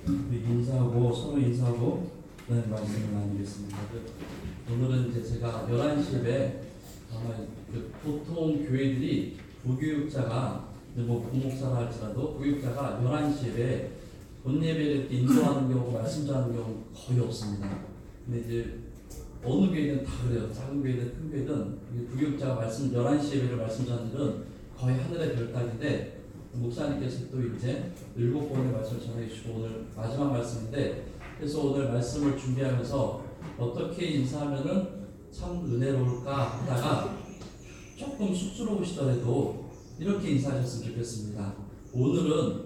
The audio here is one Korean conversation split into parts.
서로 인사하고 네, 말씀을 나누겠습니다. 오늘은 이제 제가 11시 예배 아마 보통 교회들이 부교육자가 뭐 부목사라 할지라도 부교육자가 11시 예배 본 예배를 이렇게 인도하는 경우 말씀 전하는 경우 거의 없습니다. 근데 이제 어느 교회는 다 그래요. 작은 교회든 큰 교회든 부교육자가 말씀 11시 예배를 말씀 전하는 일은 거의 하늘의 별따기인데 목사님께서 또 이제 7번의 말씀을 전해주시고 오늘 마지막 말씀인데 그래서 오늘 말씀을 준비하면서 어떻게 인사하면은 참 은혜로울까 하다가 조금 쑥스러우시더라도 이렇게 인사하셨으면 좋겠습니다. 오늘은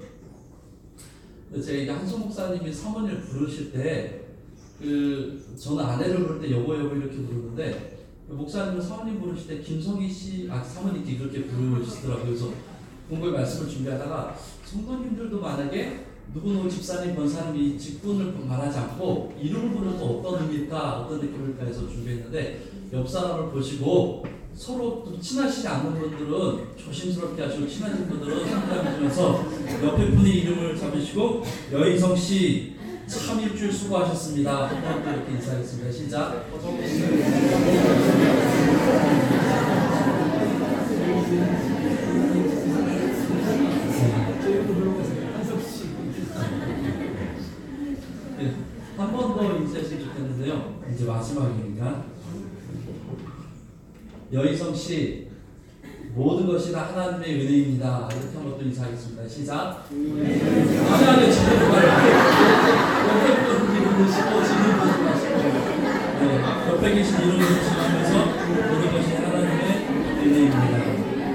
제가 한송 목사님이 사모님을 부르실 때 저는 아내를 부를 때 여보 이렇게 부르는데 목사님은 사모님 부르실 때 김성희 씨 사모님께 그렇게 부르시더라고요. 그래서 공부의 말씀을 준비하다가 성도님들도 만약에 누구 집사님, 권사님이 직분을 말하지 않고 이름을 부르면 어떤 의미일까, 어떤 느낌일까 해서 준비했는데 옆 사람을 보시고 서로 또 친하시지 않는 분들은 조심스럽게 하시고 친하신 분들은 상담해주면서 옆에 분의 이름을 잡으시고 여인성 씨 참 일주일 수고하셨습니다. 한번 또 이렇게 인사하겠습니다. 시작. 한 번 더 인사했으면 좋겠는데요. 이제 마지막이니까 여희성 씨 모든 것이 다 하나님의 은혜입니다. 이렇게 한번 또 인사하겠습니다. 시작. 아니 지금 옆에 분이 보시고 지금 보지 마시고 옆에 계신 이름을 보시면서 모든 것이 하나님의 은혜입니다.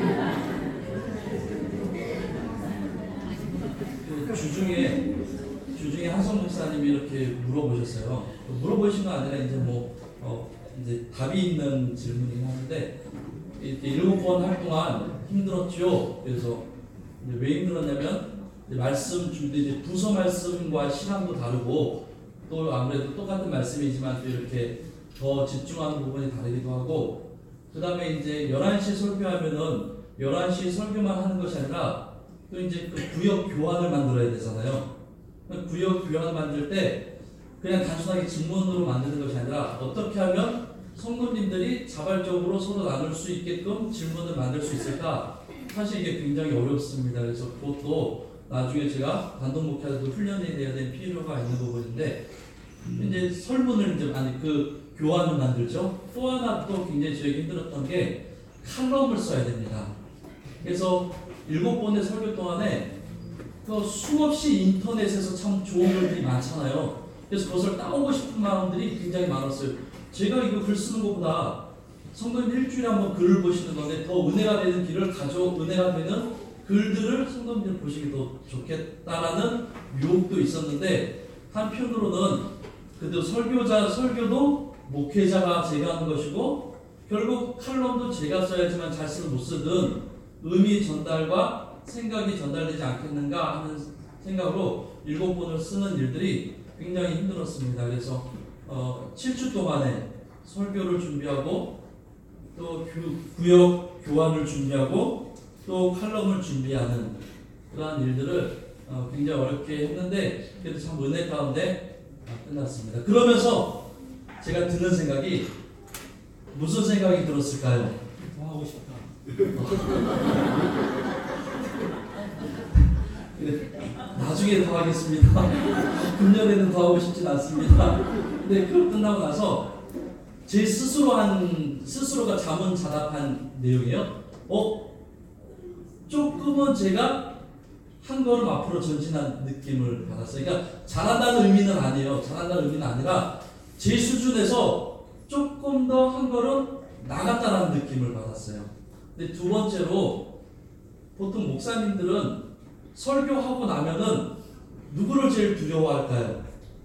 주중에 한성 목사님이 이렇게 물어보셨어요. 물어보신 건 아니라 이제 이제 답이 있는 질문이긴 하는데 이렇게 7번 할 동안 힘들었죠. 그래서 왜 힘들었냐면 말씀 준비 이제 부서 말씀과 시간도 다르고 또 아무래도 똑같은 말씀이지만 또 이렇게 더 집중하는 부분이 다르기도 하고 그 다음에 이제 11시 설교하면은 11시 설교만 하는 것이 아니라 또 이제 그 구역 교환을 만들어야 되잖아요. 구역 교환을 만들 때 그냥 단순하게 질문으로 만드는 것이 아니라 어떻게 하면 성도님들이 자발적으로 서로 나눌 수 있게끔 질문을 만들 수 있을까? 사실 이게 굉장히 어렵습니다. 그래서 그것도 나중에 제가 단독 목회자도 훈련이 돼야 되는 필요가 있는 부분인데 이제 설문을 그 교환을 만들죠. 또 하나 또 굉장히 저에게 힘들었던 게 칼럼을 써야 됩니다. 그래서 7번의 설교 동안에 수없이 인터넷에서 참 좋은 글들이 많잖아요. 그래서 그것을 따오고 싶은 마음들이 굉장히 많았어요. 제가 이거 글 쓰는 것보다 성도님 일주일에 한번 글을 보시는 건데 더 은혜가 되는 은혜가 되는 글들을 성도님들 보시기 더 좋겠다라는 유혹도 있었는데 한편으로는 그래도 설교도 목회자가 제가 하는 것이고 결국 칼럼도 제가 써야지만 잘 쓰든 못 쓰든 의미 전달과 생각이 전달되지 않겠는가 하는 생각으로 7번을 쓰는 일들이 굉장히 힘들었습니다. 그래서 7주 동안에 설교를 준비하고 또 구역 교환을 준비하고 또 칼럼을 준비하는 그러한 일들을 굉장히 어렵게 했는데 그래도 참 은혜 가운데 끝났습니다. 그러면서 제가 드는 생각이 무슨 생각이 들었을까요? 더 하고 싶다. 나중에 더 하겠습니다. 금년에는 더 하고 싶진 않습니다. 근데 그걸 끝나고 나서 제 스스로가 자문자답한 내용이에요. 조금은 제가 한 걸음 앞으로 전진한 느낌을 받았어요. 그러니까 잘한다는 의미는 아니에요. 잘한다는 의미는 아니라 제 수준에서 조금 더 한 걸음 나갔다는 느낌을 받았어요. 근데 두 번째로 보통 목사님들은 설교하고 나면은 누구를 제일 두려워할까요?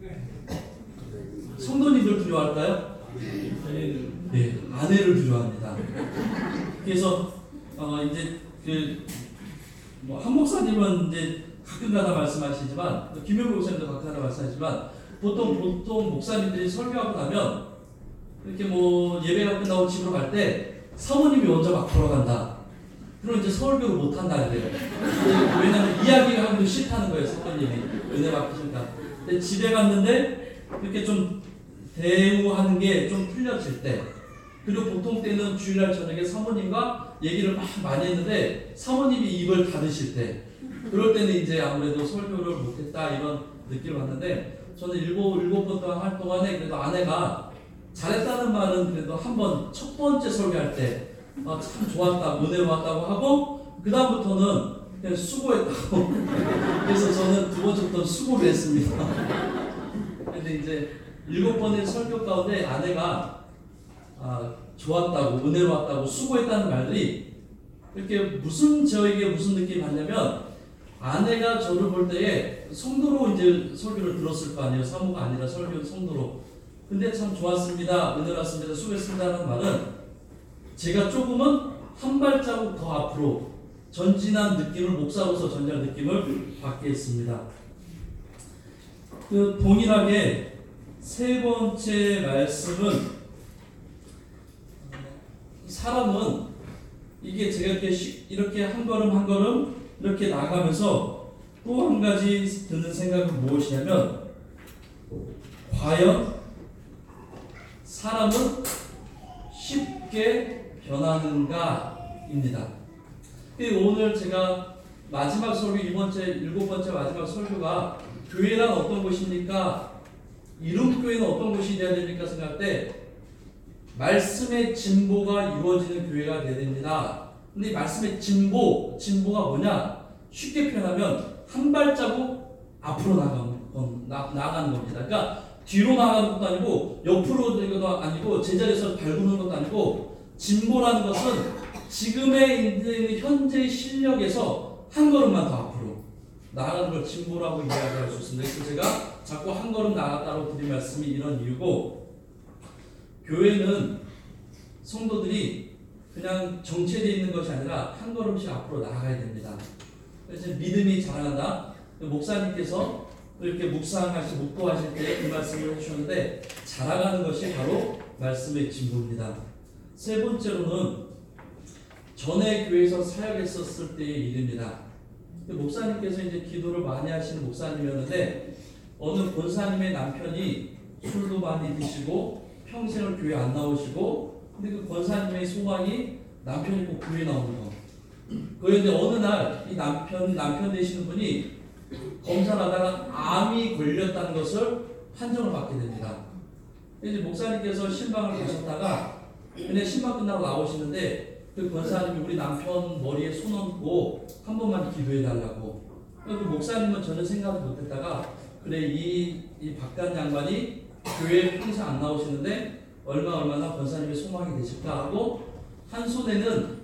성도님들 두려워할까요? 네, 아내를 두려워합니다. 그래서 이제 한 목사님은 이제 가끔가다 말씀하시지만 김영국 목사님도 가끔가다 말씀하시지만 보통 목사님들이 설교하고 나면 이렇게 예배가 끝나고 집으로 갈 때 사모님이 먼저 막 걸어간다. 그럼 이제 설교를 못 한다 그래요. 왜냐하면 이야기가 하기도 싫다는 거예요. 사모님이 은혜 받으니까. 근데 집에 갔는데 이렇게 좀 대우하는 게 좀 틀려질 때, 그리고 보통 때는 주일날 저녁에 사모님과 얘기를 막 많이 했는데 사모님이 입을 닫으실 때, 그럴 때는 이제 아무래도 설교를 못했다 이런 느낌을 받는데, 저는 일곱 번 동안 할 동안에 그래도 아내가 잘했다는 말은 그래도 한 번 첫 번째 설교할 때 참 좋았다, 은혜로웠다고 하고, 그 다음부터는 그냥 수고했다고. 그래서 저는 두 번째부터 수고를 했습니다. 근데 이제 7번의 설교 가운데 아내가 좋았다고, 은혜로웠다고, 수고했다는 말들이 이렇게 저에게 무슨 느낌이 받냐면, 아내가 저를 볼 때에 성도로 이제 설교를 들었을 거 아니에요. 사모가 아니라 성도로. 근데 참 좋았습니다, 은혜로웠습니다, 수고했습니다 하는 말은 제가 조금은 한 발자국 더 앞으로 전진한 느낌을, 목사로서 전진한 느낌을 받게 했습니다. 그 동일하게 세 번째 말씀은, 사람은 이게 제가 이렇게 한 걸음 한 걸음 이렇게 나가면서 또 한 가지 드는 생각은 무엇이냐면, 과연 사람은 쉽게 변하는가입니다. 오늘 제가 마지막 설교, 7번째 마지막 설교가 교회란 어떤 곳입니까? 이름교회는 어떤 곳이 되어야 됩니까? 생각할 때 말씀의 진보가 이루어지는 교회가 되어야 됩니다. 근데 이 말씀의 진보가 뭐냐? 쉽게 표현하면 한 발자국 앞으로 나가는 겁니다. 그러니까 뒤로 나가는 것도 아니고 옆으로 되는 것도 아니고 제자리에서 밟는 것도 아니고, 진보라는 것은 지금의 현재의 실력에서 한 걸음만 더 앞으로 나아가는 걸 진보라고 이야기할 수 있습니다. 그래서 제가 자꾸 한 걸음 나아갔다고 드린 말씀이 이런 이유고, 교회는 성도들이 그냥 정체되어 있는 것이 아니라 한 걸음씩 앞으로 나아가야 됩니다. 그래서 믿음이 자라난다. 목사님께서 이렇게 묵도하실 때 그 말씀을 해주셨는데, 자라가는 것이 바로 말씀의 진보입니다. 세 번째로는 전에 교회에서 사역했었을 때의 일입니다. 목사님께서 이제 기도를 많이 하시는 목사님이었는데, 어느 권사님의 남편이 술도 많이 드시고 평생을 교회 안 나오시고, 근데 그 권사님의 소망이 남편이 꼭 교회 나오는 거. 그런데 어느 날 이 남편 되시는 분이 검사를 하다가 암이 걸렸다는 것을 판정을 받게 됩니다. 이제 목사님께서 신방을 가셨다가, 근데 신방 끝나고 나오시는데 그 권사님이 우리 남편 머리에 손 얹고 한 번만 기도해 달라고. 그 목사님은 전혀 생각을 못했다가, 그래 이 박간 양반이 교회에 평생 안 나오시는데 얼마나 권사님의 소망이 되실까 하고, 한 손에는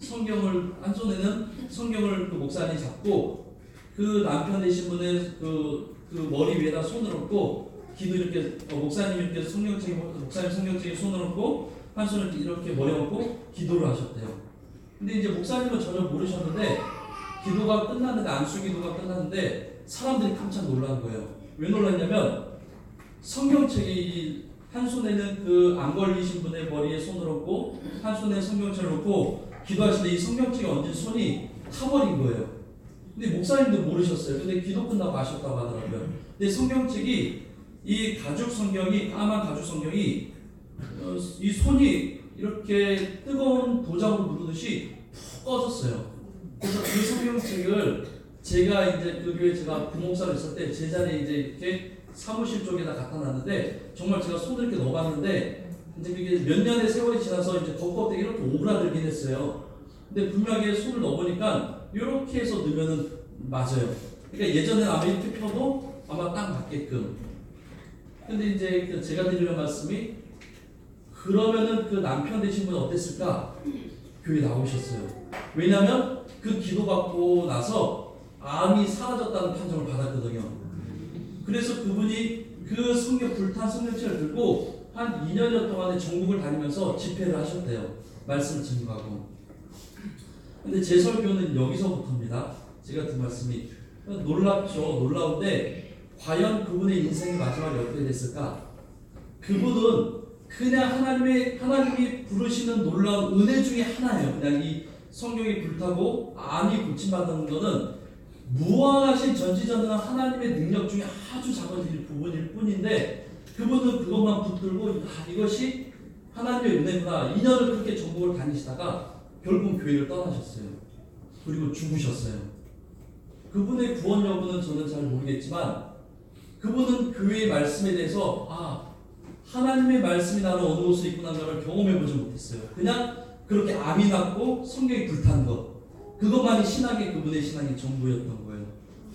성경을 그 목사님이 잡고 그 남편 되신 분의 그 머리 위에다 손을 얹고 기도 이렇게, 목사님 성경책에 손을 얹고 한 손을 이렇게 머리 얹고 기도를 하셨대요. 근데 이제 목사님은 전혀 모르셨는데, 기도가 끝났는데, 안수 기도가 끝났는데 사람들이 깜짝 놀란 거예요. 왜 놀랐냐면, 성경책이 한 손에는 그 안 걸리신 분의 머리에 손을 얹고 한 손에 성경책을 놓고 기도하시는데, 이 성경책에 얹은 손이 타버린 거예요. 근데 목사님도 모르셨어요. 근데 기도 끝나고 아셨다고 하더라고요. 근데 성경책이, 이 가죽 성경이, 까만 가죽 성경이 이 손이 이렇게 뜨거운 도장으로 누르듯이 푹 꺼졌어요. 그래서 그 성경책을 제가 이제 그 교회 제가 부목사로 있을 때 제 자리에 이제 이렇게 사무실 쪽에다 갖다 놨는데, 정말 제가 손을 이렇게 넣어봤는데 이제 그게 몇 년의 세월이 지나서 이제 겉겉에 이렇게 오그라들긴 했어요. 근데 분명하게 손을 넣어보니까 이렇게 해서 넣으면은 맞아요. 그러니까 예전에는 아마 이렇게 펴도 아마 딱 맞게끔. 근데 이제 제가 드리는 말씀이, 그러면은 그 남편 되신 분은 어땠을까? 교회 나오셨어요. 왜냐면 그 기도받고 나서 암이 사라졌다는 판정을 받았거든요. 그래서 그분이 그 불탄 성경책을 들고 한 2년여 동안에 전국을 다니면서 집회를 하셨대요. 말씀을 증거하고. 근데 제 설교는 여기서부터입니다. 제가 든 말씀이 놀랍죠. 놀라운데, 과연 그분의 인생의 마지막이 어떻게 됐을까? 그분은 그냥 하나님이 부르시는 놀라운 은혜 중에 하나예요. 그냥 이 성경이 불타고 암이 고침받는 거는 무한하신 전지전능한 하나님의 능력 중에 아주 작은 부분일 뿐인데 그분은 그것만 붙들고 이것이 하나님의 은혜구나. 2년을 그렇게 전국을 다니시다가 결국 교회를 떠나셨어요. 그리고 죽으셨어요. 그분의 구원 여부는 저는 잘 모르겠지만 그분은 교회의 말씀에 대해서 하나님의 말씀이 나는 어느 곳에 있구나를 경험해보지 못했어요. 그냥 그렇게 암이 났고 성경이 불탄 것, 그것만이 그분의 신앙의 전부였던 거예요.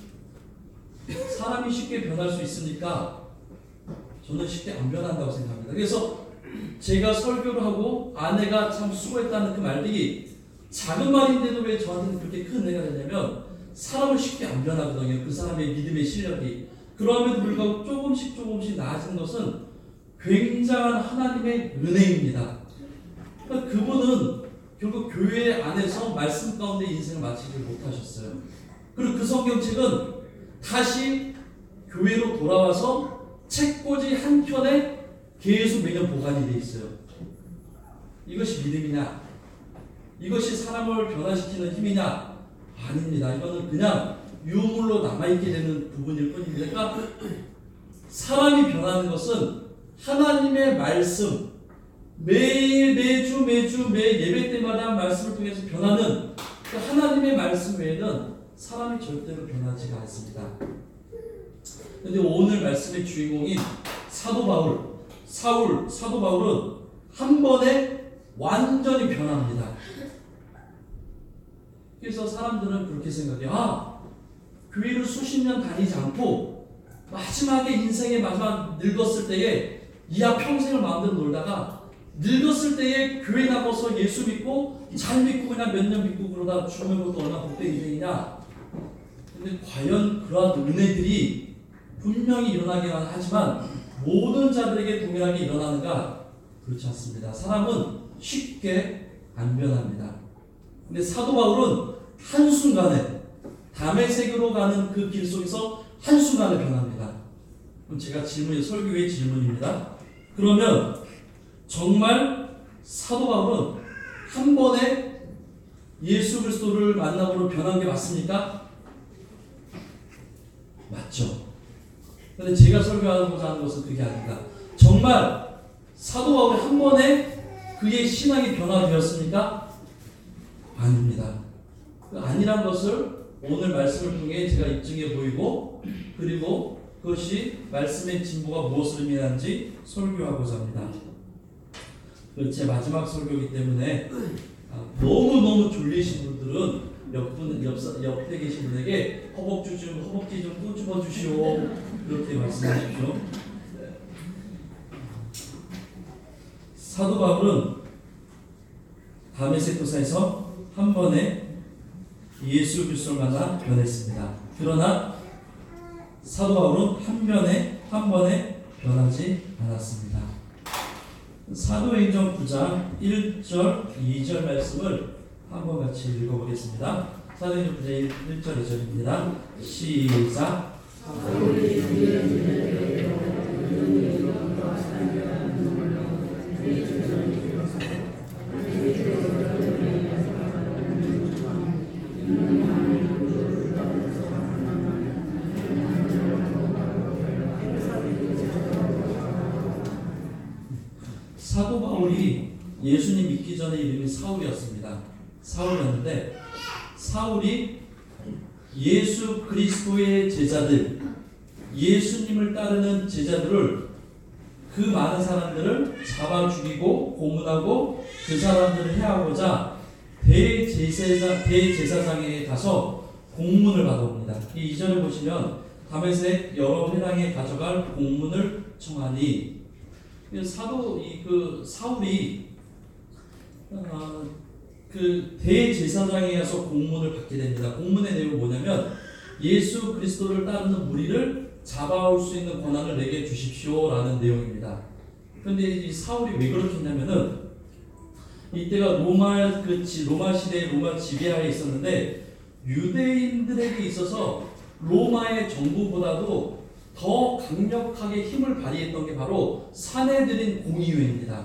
사람이 쉽게 변할 수 있으니까 저는 쉽게 안 변한다고 생각합니다. 그래서 제가 설교를 하고 아내가 참 수고했다는 그 말들이 작은 말인데도 왜 저한테는 그렇게 큰 은혜가 되냐면 사람을 쉽게 안 변하거든요. 그 사람의 믿음의 실력이. 그럼에도 불구하고 조금씩 나아진 것은 굉장한 하나님의 은혜입니다. 그러니까 그분은 결국 교회 안에서 말씀 가운데 인생을 마치지 못하셨어요. 그리고 그 성경책은 다시 교회로 돌아와서 책꽂이 한 켠에 계속 매년 보관이 돼 있어요. 이것이 믿음이냐? 이것이 사람을 변화시키는 힘이냐? 아닙니다. 이거는 그냥 유물로 남아있게 되는 부분일 뿐입니다. 그러니까 사람이 변하는 것은 하나님의 말씀, 매주 매 예배 때마다 말씀을 통해서 변하는 그 하나님의 말씀 외에는 사람이 절대로 변하지가 않습니다. 그런데 오늘 말씀의 주인공인 사도 바울은 한 번에 완전히 변합니다. 그래서 사람들은 그렇게 생각해요. 교회를 수십 년 다니지 않고 마지막에 인생의 마지막 늙었을 때에 이하 평생을 마음대로 놀다가 늙었을 때에 교회 나가서 예수 믿고 잘 믿고 그냥 몇 년 믿고 그러다 죽는 것도 얼마나 복된 인생이냐. 근데 과연 그러한 은혜들이 분명히 일어나긴 하지만 모든 자들에게 동일하게 일어나는가? 그렇지 않습니다. 사람은 쉽게 안 변합니다. 근데 사도 바울은 한순간에 다메섹으로 가는 그 길 속에서 한순간에 변합니다. 그럼 제가 설교의 질문입니다. 그러면 정말 사도 바울은 한 번에 예수 그리스도를 만남으로 변한 게 맞습니까? 맞죠. 그런데 제가 설교하고자 하는 것은 그게 아닙니다. 정말 사도 바울이 한 번에 그의 신앙이 변화되었습니까? 아닙니다. 아니란 것을 오늘 말씀을 통해 제가 입증해 보이고 그리고 그것이 말씀의 진보가 무엇을 의미하는지 설교하고자 합니다. 제 마지막 설교이기 때문에 너무 졸리신 분들은 옆에 계신 분에게 허벅지 좀 꼬집어 주시오 그렇게 말씀하십시오. 사도 바울은 다메섹도사에서 한 번에 예수 그리스도를 만나 변했습니다. 그러나 사도 바울은 한 번에 변하지 않았습니다. 사도행전 9장 1절 2절 말씀을 한번 같이 읽어보겠습니다. 사도행전 9장 1절 2절입니다. 시작. 사도 바울이 예수님 믿기 전에 이름이 사울이었는데 사울이 예수 그리스도의 제자들, 예수님을 따르는 제자들을 그 많은 사람들을 잡아 죽이고 고문하고 그 사람들을 해하고자 대제사장에게 가서 공문을 받아옵니다. 이 2절을 보시면 다메섹 여러 회당에 가져갈 공문을 청하니 사울이 그 대제사장에 가서 공문을 받게 됩니다. 공문의 내용은 뭐냐면 예수 그리스도를 따르는 무리를 잡아올 수 있는 권한을 내게 주십시오라는 내용입니다. 그런데 이 사울이 왜 그렇게 했냐면은 이때가 로마 시대의 로마 지배하에 있었는데 유대인들에게 있어서 로마의 정부보다도 더 강력하게 힘을 발휘했던 게 바로 사내들인 공의회입니다.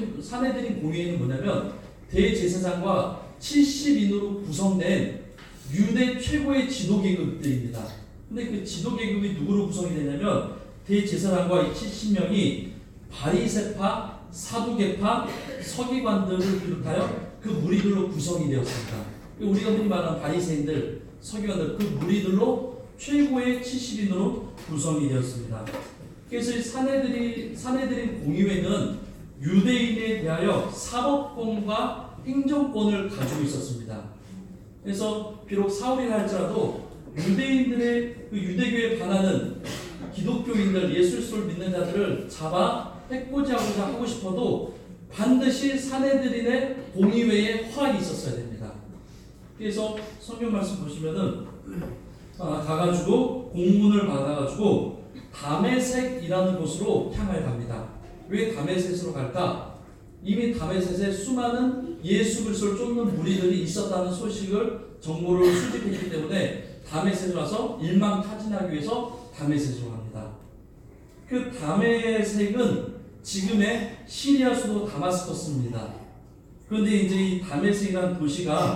사내들인 공의회는 뭐냐면 대제사장과 70인으로 구성된 유대 최고의 지도 계급들입니다. 근데 그 지도 계급이 누구로 구성이 되냐면 대제사장과 이 70명이 바리새파, 사두개파, 서기관들을 비롯하여 그 무리들로 구성이 되었습니다. 우리가 흔히 말하는 바리새인들, 서기관들 그 무리들로 최고의 70인으로 구성이 되었습니다. 그래서 이 사내들인 공의회는 유대인에 대하여 사법권과 행정권을 가지고 있었습니다. 그래서 비록 사울이라 할지라도 유대인들의 그 유대교에 반하는 기독교인들, 예수 그리스도를 믿는 자들을 잡아 해코지하고자 하고 싶어도 반드시 사내들인의 공의회에 허락이 있었어야 됩니다. 그래서 성경 말씀 보시면은 가가지고 공문을 받아가지고 다메섹이라는 곳으로 향하여 갑니다. 왜 다메섹으로 갈까? 이미 다메섹에 수많은 예수 그리스도를 쫓는 무리들이 있었다는 소식을 정보를 수집했기 때문에 다메섹으로 와서 일망타진하기 위해서 다메섹으로 갑니다. 그 다메섹은 지금의 시리아 수도 다마스커스입니다. 그런데 이제 이 다메섹이라는 도시가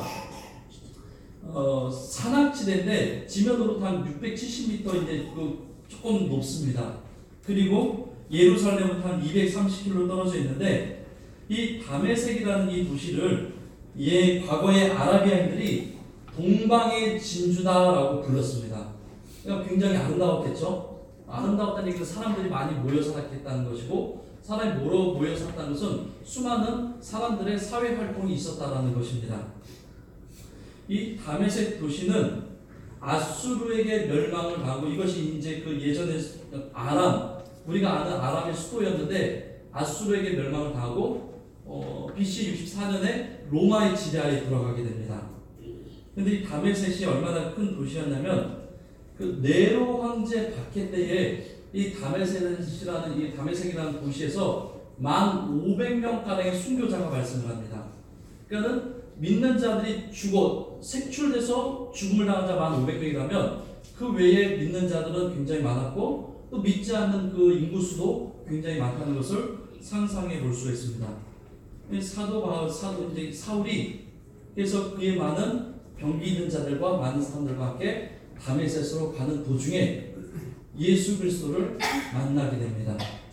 산악지대인데 지면으로 한 670m 이제 조금 높습니다. 그리고 예루살렘은 한 230km 떨어져 있는데 이 다메섹이라는 이 도시를 과거의 아라비아인들이 동방의 진주다라고 불렀습니다. 그러니까 굉장히 아름다웠겠죠. 아름다웠다는 얘기는 사람들이 많이 모여 살았겠다는 것이고, 사람이 모여 살았다는 것은 수많은 사람들의 사회 활동이 있었다라는 것입니다. 이 다메섹 도시는 아수르에게 멸망을 당하고, 이것이 이제 그 예전에 우리가 아는 아람의 수도였는데 아수르에게 멸망을 당하고 BC 64년에 로마의 지배하에 들어가게 됩니다. 근데 이 다메섹이 얼마나 큰 도시였냐면 그 네로 황제 박해 때에 이 다메섹이라는 도시에서 1,500명 가량의 순교자가 발생을 합니다. 그러니까는 믿는 자들이 색출돼서 죽음을 당한 자 1,500명이라면 그 외에 믿는 자들은 굉장히 많았고 또 믿지 않는 그 인구수도 굉장히 많다는 것을 상상해 볼 수가 있습니다. 사울이 그래서 그의 많은 병기 있는 자들과 많은 사람들과 함께 다메섹으로 가는 도중에 예수 그리스도를 만나게 됩니다.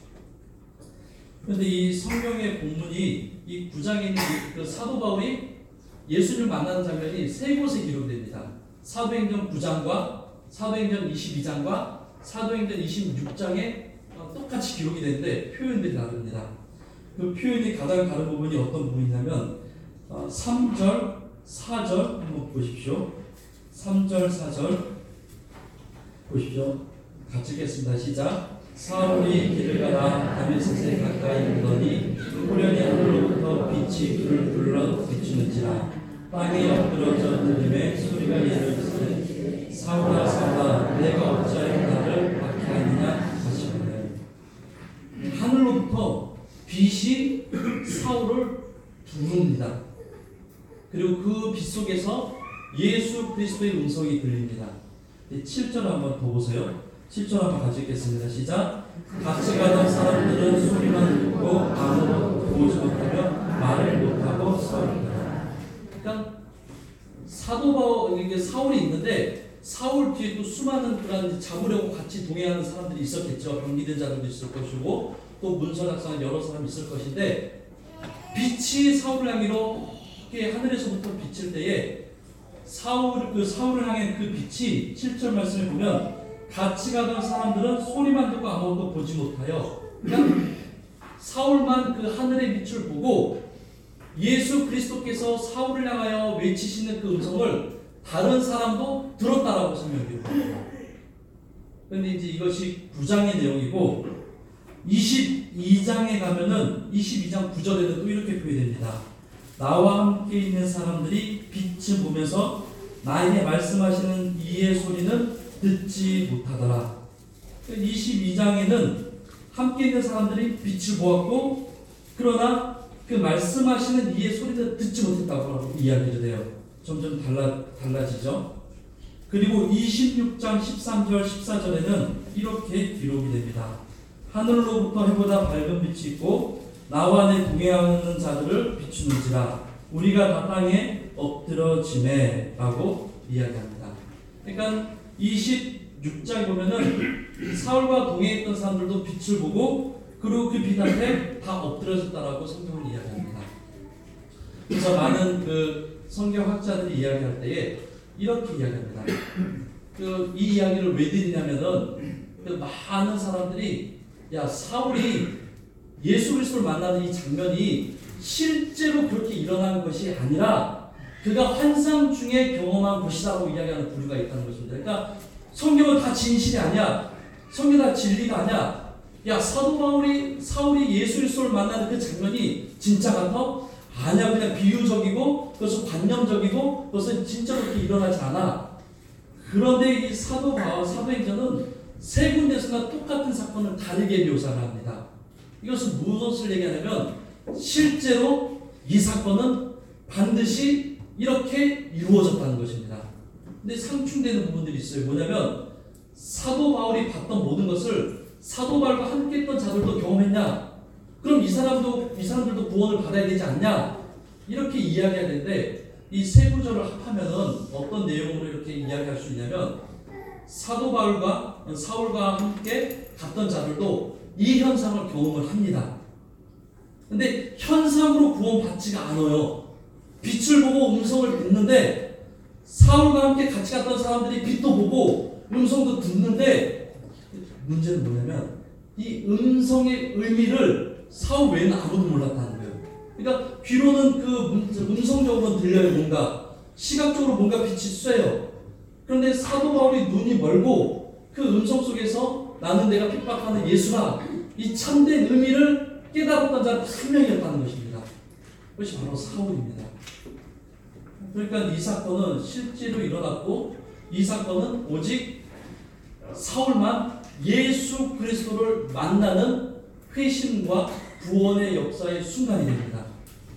그런데 이 성경의 본문이 이 9장에 있는 그 사도 바울이 예수를 만나는 장면이 세 곳에 기록됩니다. 사도행전 9장과 사도행전 22장과 사도행전 26장에 똑같이 기록이 되는데 표현들이 다릅니다. 그 표현이 가장 다른 부분이 어떤 부분이냐면 3절, 4절 한번 보십시오. 3절, 4절 보십시오. 같이 읽겠습니다. 시작. 사울이 길을 가다 다메섹에 가까이 오더니 후련히 하늘로부터 빛이 그를 둘러 비추는지라. 땅에 엎드러져 들림에 소리가 이르기를 사울아 사울아 내가 어찌하여 나를 박해하느냐 하시거늘. 하늘로부터 빛이 사울을 두릅니다. 그리고 그 빛 속에서 예수 그리스도의 음성이 들립니다. 7절 한번 더 보세요. 7절 한번 같이 읽겠습니다. 시작. 같이 가던 사람들은 소리만 듣고 아무것도 보지 못하며 말을 못하고 싸웁니다. 그러니까 이게 사울이 있는데 사울 뒤에 또 수많은 그런 잡으려고 같이 동행하는 사람들이 있었겠죠. 병기된 자들도 있을 것이고 또 문서작성한 여러 사람이 있을 것인데 빛이 사울을 향해 이렇게 하늘에서부터 비칠 때에 사울을 향해 그 빛이 7절 말씀을 보면 같이 가던 사람들은 소리만 듣고 아무것도 보지 못하여 그냥 사울만 그 하늘의 빛을 보고 예수 그리스도께서 사울을 향하여 외치시는 그 음성을 다른 사람도 들었다라고 설명합니다. 그런데 이제 이것이 9장의 내용이고 22장에 가면은 22장 9절에는 또 이렇게 표현됩니다. 나와 함께 있는 사람들이 빛을 보면서 나에게 말씀하시는 이의 소리는 듣지 못하더라. 22장에는 함께 있는 사람들이 빛을 보았고 그러나 그 말씀하시는 이의 소리는 듣지 못했다고 이야기를 해요. 점점 달라지죠. 그리고 26장 13절 14절에는 이렇게 기록이 됩니다. 하늘로부터 해보다 밝은 빛이 있고 나와 내 동행하는 자들을 비추는지라 우리가 다 땅에 엎드러지매 라고 이야기합니다. 그러니까 26장에 보면은 사울과 동행해 있던 사람들도 빛을 보고 그리고 그 빛 앞에 다 엎드려졌다라고 성경은 이야기합니다. 그래서 많은 그 성경학자들이 이야기할 때에 이렇게 이야기합니다. 이 이야기를 왜 드리냐면은 많은 사람들이 야 사울이 예수 그리스도를 만나는 이 장면이 실제로 그렇게 일어나는 것이 아니라 그가 환상 중에 경험한 것이라고 이야기하는 부류가 있다는 것입니다. 그러니까 성경은 다 진실이 아니야. 성경 다 진리가 아니야. 야 사도 사울이 예수 그리스도를 만나는 그 장면이 진짜 같아? 아니야. 그냥 비유적이고 그것은 관념적이고 그것은 진짜 그렇게 일어나지 않아. 그런데 이 사도행전은 세 군데서나 똑같은 사건을 다르게 묘사를 합니다. 이것은 무엇을 얘기하냐면 실제로 이 사건은 반드시 이렇게 이루어졌다는 것입니다. 근데 상충되는 부분들이 있어요. 뭐냐면 사도 바울이 봤던 모든 것을 사도 바울과 함께 했던 자들도 경험했냐? 그럼 이 사람들도 구원을 받아야 되지 않냐? 이렇게 이야기해야 되는데 이 세 구절을 합하면은 어떤 내용으로 이렇게 이야기할 수 있냐면 사도 바울과 사울과 함께 갔던 자들도 이 현상을 경험을 합니다. 근데 현상으로 구원받지가 않아요. 빛을 보고 음성을 듣는데 사울과 함께 같이 갔던 사람들이 빛도 보고 음성도 듣는데 문제는 뭐냐면 이 음성의 의미를 사울 외에는 아무도 몰랐다는 거예요. 그러니까 귀로는 그 음성적으로는 들려요. 뭔가 시각적으로 뭔가 빛이 쐬요. 그런데 사도 바울이 눈이 멀고 그 음성 속에서 나는 내가 핍박하는 예수라 이 참된 의미를 깨달았던 자는 한 명이었다는 것입니다. 그것이 바로 사울입니다. 그러니까 이 사건은 실제로 일어났고 이 사건은 오직 사울만 예수 그리스도를 만나는 회심과 구원의 역사의 순간이 됩니다.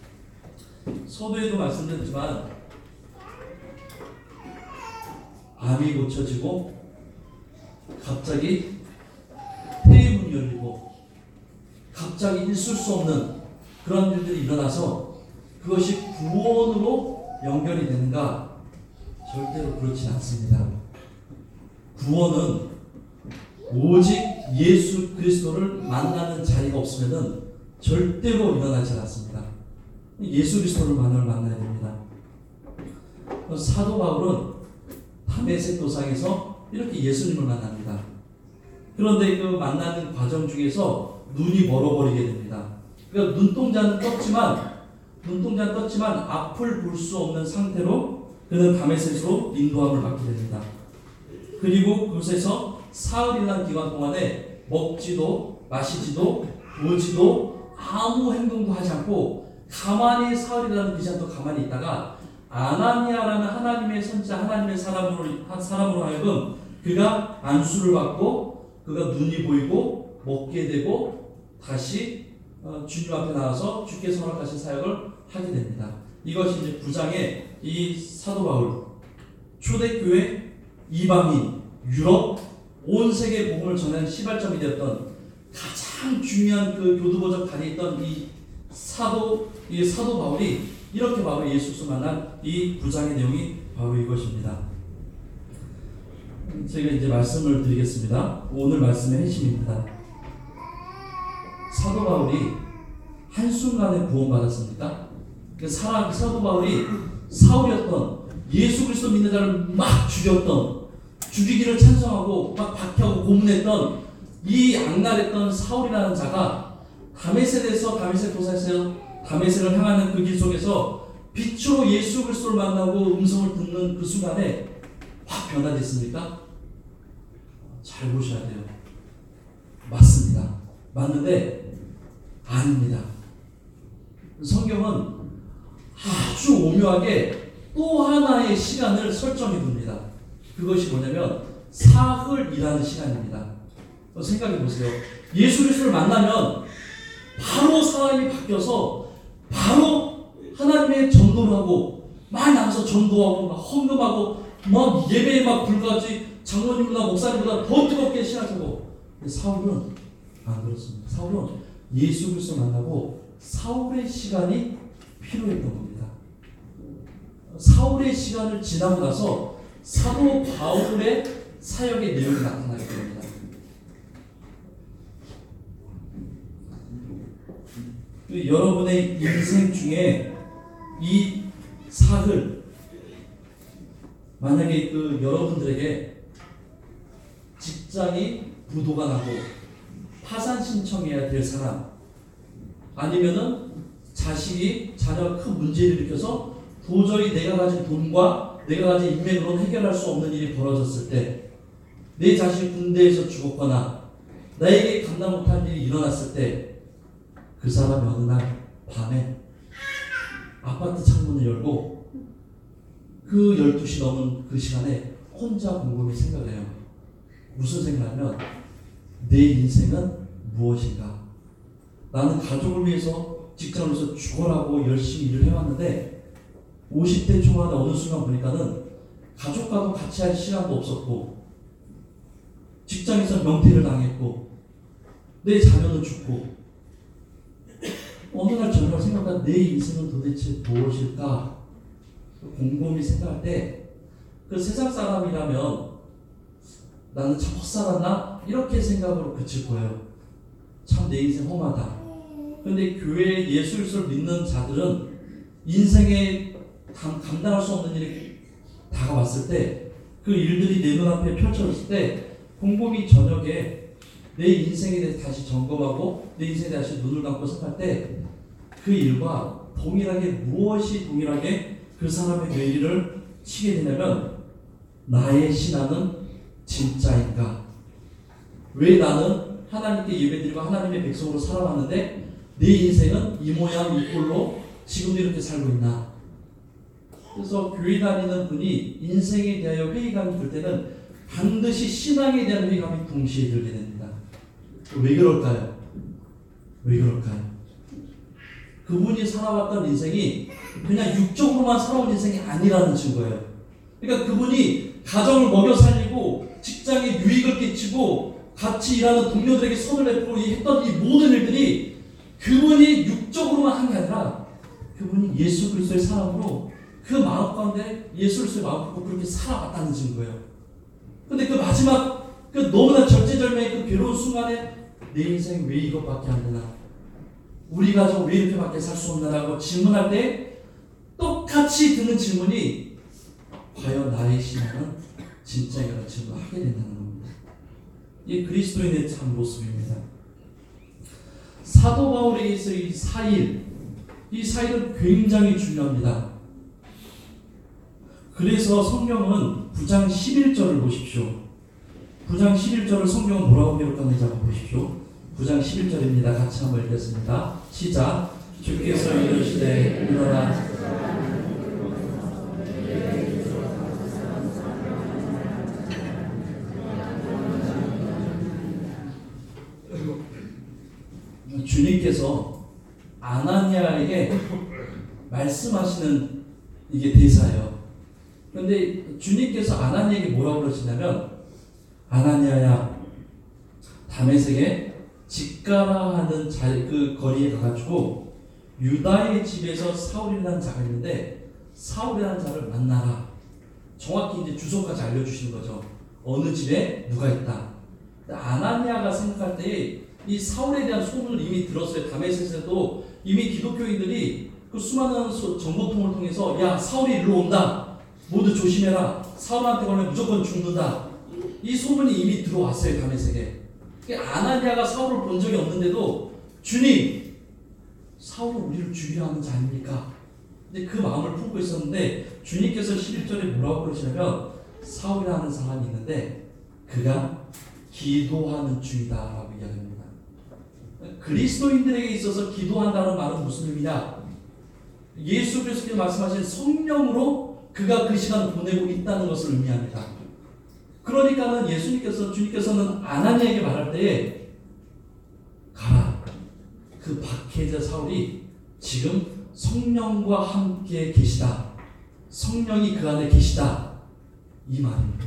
서두에도 말씀드렸지만 암이 고쳐지고 갑자기 폐의 문이 열리고 갑자기 있을 수 없는 그런 일들이 일어나서 그것이 구원으로 연결이 되는가? 절대로 그렇지 않습니다. 구원은 오직 예수 그리스도를 만나는 자리가 없으면 절대로 일어나지 않습니다. 예수 그리스도를 만나야 됩니다. 사도 바울은 다메섹 도상에서 이렇게 예수님을 만납니다. 그런데 그 만나는 과정 중에서 눈이 멀어버리게 됩니다. 그러니까 눈동자는 떴지만 앞을 볼 수 없는 상태로 그는 다메섹으로 인도함을 받게 됩니다. 그리고 그곳에서 사흘이라는 기간 동안에 먹지도 마시지도 보지도 아무 행동도 하지 않고 가만히 사흘이라는 기간도 가만히 있다가 아나니아라는 하나님의 선지자 하나님의 사람으로 하여금 그가 안수를 받고 그가 눈이 보이고 먹게 되고 다시 주님 앞에 나와서 주께서 허락하신 사역을 하게 됩니다. 이것이 이제 9장에 이 사도 바울 초대교회 이방인 유럽 온 세계 복음을 전하는 시발점이 되었던 가장 중요한 그 교두보적 단에 있던 이 사도 바울이 이렇게 바로 예수를 만난 이 9장의 내용이 바로 이것입니다. 제가 이제 말씀을 드리겠습니다. 오늘 말씀의 핵심입니다. 사도 바울이 한순간에 구원받았습니까? 사도 바울이 사울이었던 예수 그리스도 믿는 자를 막 죽이기를 찬성하고 막 박해하고 고문했던 이 악랄했던 사울이라는 자가 다메섹 도사에서 다메섹을 향하는 그 길 속에서 빛으로 예수 그리스도를 만나고 음성을 듣는 그 순간에 확 변화됐습니까? 잘 보셔야 돼요. 맞습니다. 맞는데 아닙니다. 성경은 아주 오묘하게 또 하나의 시간을 설정해 둡니다. 그것이 뭐냐면 사흘이라는 시간입니다. 생각해 보세요. 예수 그리스도를 만나면 바로 사람이 바뀌어서 바로 하나님의 전도를 하고 막 나가서 전도하고 막 헌금하고 막 예배에 막 불같이 장로님보다 목사님보다 더 뜨겁게 신앙하고. 근데 사울은 안 그렇습니다. 사울은 예수 그리스도 만나고 사울의 시간이 필요했던 겁니다. 사울의 시간을 지나고 나서 사도 바울의 사역의 내용이 나타나게 됩니다. 여러분의 인생 중에 이 사흘, 만약에 여러분들에게 직장이 부도가 나고 파산 신청해야 될 사람, 아니면은 자녀가 큰 문제를 일으켜서 도저히 내가 가진 돈과 내가 가진 인맥으로는 해결할 수 없는 일이 벌어졌을 때, 내 자식이 군대에서 죽었거나 나에게 감당 못할 일이 일어났을 때, 그 사람이 어느 날 밤에 아파트 창문을 열고 그 12시 넘은 그 시간에 혼자 곰곰이 생각을 해요. 무슨 생각을 하면, 내 인생은 무엇인가? 나는 가족을 위해서 직장에서 죽어라고 열심히 일을 해왔는데 50대 초반에 어느 순간 보니까는 가족과도 같이 할 시간도 없었고, 직장에서 명퇴를 당했고, 내 자녀는 죽고, 어느 날 저녁 생각하다 내 인생은 도대체 무엇일까? 곰곰이 생각할 때, 그 세상 사람이라면 나는 참 헛살았나? 이렇게 생각으로 그칠 거예요. 참 내 인생 험하다. 그런데 교회 예수 그리스도를 믿는 자들은 인생에 감당할 수 없는 일이 다가왔을 때, 그 일들이 내 눈앞에 펼쳐졌을 때 곰곰이 저녁에 내 인생에 대해서 다시 점검하고 내 인생에 다시 눈을 감고 생각할 때, 그 일과 동일하게 무엇이 동일하게 그 사람의 뇌리를 치게 되냐면, 나의 신앙은 진짜인가? 왜 나는 하나님께 예배드리고 하나님의 백성으로 살아왔는데 내 인생은 이 모양 이 꼴로 지금도 이렇게 살고 있나? 그래서 교회 다니는 분이 인생에 대하여 회의감이 들 때는 반드시 신앙에 대한 회의감이 동시에 들게 됩니다. 왜 그럴까요? 왜 그럴까요? 그분이 살아왔던 인생이 그냥 육적으로만 살아온 인생이 아니라는 증거예요. 그러니까 그분이 가정을 먹여 살리고 직장에 유익을 끼치고 같이 일하는 동료들에게 선을 베풀고 했던 이 모든 일들이 그분이 육적으로만 한 게 아니라 그분이 예수 그리스도의 사람으로 그 마음 가운데 예수 그리스도의 마음을 갖고 그렇게 살아왔다는 증거예요. 근데 그 마지막 그 너무나 절제절명의 그 괴로운 순간에 내 인생 왜 이것밖에 안 되나? 우리 가족 왜 이렇게밖에 살 수 없나라고 질문할 때 똑같이 드는 질문이, 과연 나의 신앙은 진짜인가라는 질문을 하게 된다는 겁니다. 이 그리스도인의 참 모습입니다. 사도 바울에게 있어 이 사일은 굉장히 중요합니다. 그래서 성경은 9장 11절을 보십시오. 9장 11절을 성경은 뭐라고 기록하는지 한번 보십시오. 9장 11절입니다. 같이 한번 읽겠습니다. 시작. 주께서 이르시되 일어나 주님께서 아나니아에게 말씀하시는 이게 대사예요. 그런데 주님께서 아나니아에게 뭐라고 그러시냐면, 아나니아야, 다메섹에 직가라 하는 그 거리에 가가지고 유다의 집에서 사울이라는 자가 있는데 사울이라는 자를 만나라. 정확히 이제 주소까지 알려주시는 거죠. 어느 집에 누가 있다. 아나니아가 생각할 때 이 사울에 대한 소문을 이미 들었어요. 다메섹에서도 이미 기독교인들이 그 수많은 정보통을 통해서, 야, 사울이 일로 온다, 모두 조심해라, 사울한테 걸리면 무조건 죽는다, 이 소문이 이미 들어왔어요. 다메섹에. 아나니아가 사울을 본 적이 없는데도, 주님, 사울은 우리를 죽이려 하는 자 아닙니까? 근데 그 마음을 품고 있었는데 주님께서 11절에 뭐라고 그러시냐면, 사울이라는 사람이 있는데 그가 기도하는 중이다 라고 이야기합니다. 그리스도인들에게 있어서 기도한다는 말은 무슨 의미냐? 예수 그리스도께서 말씀하신 성령으로 그가 그 시간을 보내고 있다는 것을 의미합니다. 그러니까는 주님께서는 아나니아에게 말할 때에, 가라, 그 박해자 사울이 지금 성령과 함께 계시다, 성령이 그 안에 계시다, 이 말입니다.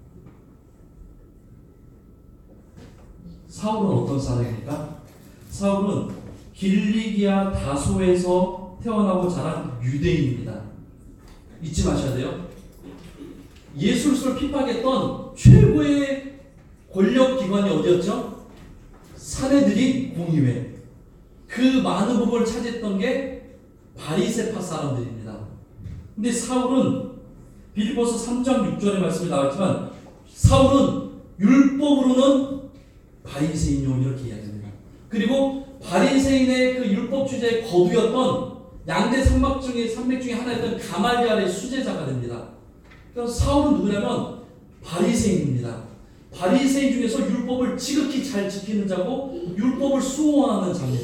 사울은 어떤 사람입니까? 사울은 길리기아 다소에서 태어나고 자란 유대인입니다. 잊지 마셔야 돼요. 예수 그리스도를 핍박했던 최고의 권력 기관이 어디였죠? 사내들인 공의회. 그 많은 부분을 차지했던 게 바리새파 사람들입니다. 근데 사울은 빌립보서 3장 6절의 말씀이 나왔지만 사울은 율법으로는 바리새인요 이렇게 이야기합니다. 그리고 바리새인의 그 율법 주제의 거두였던 양대 산맥 중에 하나였던 가말리알의 수제자가 됩니다. 그래서 사울은 누구냐면 바리새인입니다. 바리새인 중에서 율법을 지극히 잘 지키는 자고 율법을 수호하는 자입니다.